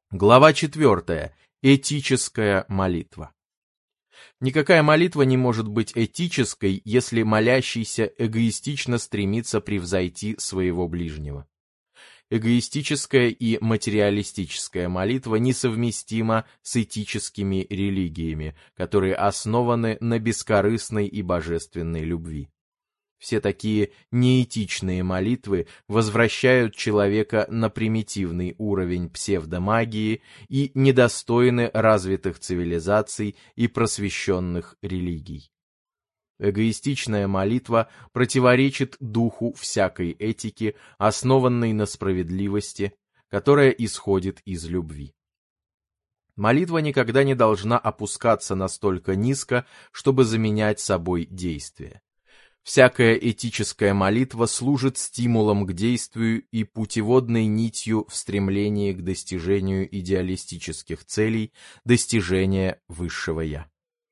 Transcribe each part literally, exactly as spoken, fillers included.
Глава четвертая. Этическая молитва. Никакая молитва не может быть этической, если молящийся эгоистично стремится превзойти своего ближнего. Эгоистическая и материалистическая молитва несовместима с этическими религиями, которые основаны на бескорыстной и божественной любви. Все такие неэтичные молитвы возвращают человека на примитивный уровень псевдомагии и недостойны развитых цивилизаций и просвещенных религий. Эгоистичная молитва противоречит духу всякой этики, основанной на справедливости, которая исходит из любви. Молитва никогда не должна опускаться настолько низко, чтобы заменять собой действие. Всякая этическая молитва служит стимулом к действию и путеводной нитью в стремлении к достижению идеалистических целей, достижения высшего «я».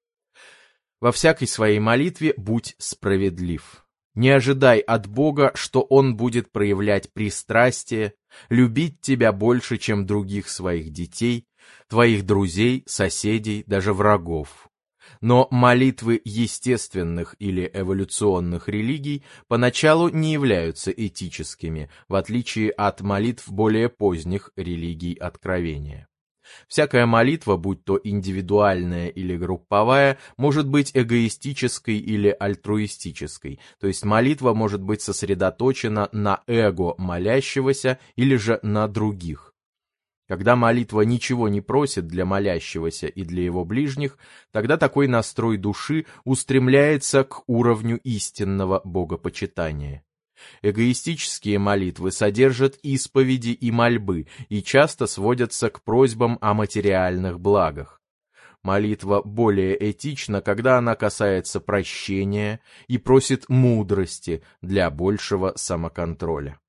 Во всякой своей молитве будь справедлив. Не ожидай от Бога, что Он будет проявлять пристрастие, любить тебя больше, чем других своих детей, твоих друзей, соседей, даже врагов. Но молитвы естественных или эволюционных религий поначалу не являются этическими, в отличие от молитв более поздних религий откровения. Всякая молитва, будь то индивидуальная или групповая, может быть эгоистической или альтруистической, то есть молитва может быть сосредоточена на эго молящегося или же на других. Когда молитва ничего не просит для молящегося и для его ближних, тогда такой настрой души устремляется к уровню истинного богопочитания. Эгоистические молитвы содержат исповеди и мольбы и часто сводятся к просьбам о материальных благах. Молитва более этична, когда она касается прощения и просит мудрости для большего самоконтроля.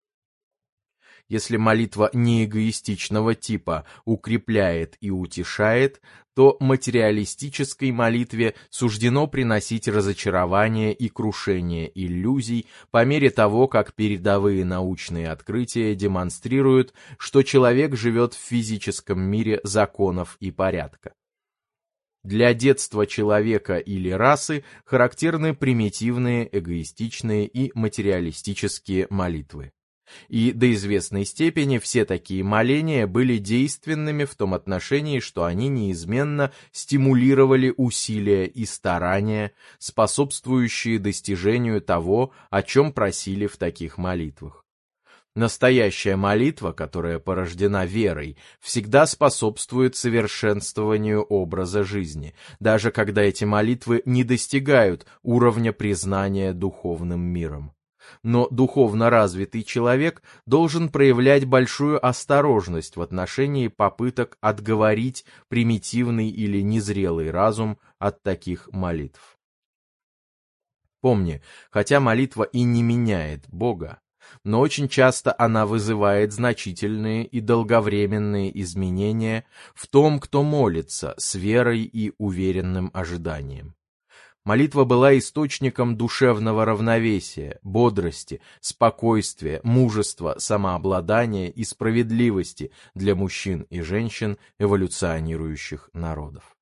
Если молитва неэгоистичного типа укрепляет и утешает, то материалистической молитве суждено приносить разочарование и крушение иллюзий по мере того, как передовые научные открытия демонстрируют, что человек живет в физическом мире законов и порядка. Для детства человека или расы характерны примитивные, эгоистичные и материалистические молитвы. И до известной степени все такие моления были действенными в том отношении, что они неизменно стимулировали усилия и старания, способствующие достижению того, о чем просили в таких молитвах. Настоящая молитва, которая порождена верой, всегда способствует совершенствованию образа жизни, даже когда эти молитвы не достигают уровня признания духовным миром. Но духовно развитый человек должен проявлять большую осторожность в отношении попыток отговорить примитивный или незрелый разум от таких молитв. Помни, хотя молитва и не меняет Бога, но очень часто она вызывает значительные и долговременные изменения в том, кто молится, с верой и уверенным ожиданием. Молитва была источником душевного равновесия, бодрости, спокойствия, мужества, самообладания и справедливости для мужчин и женщин эволюционирующих народов.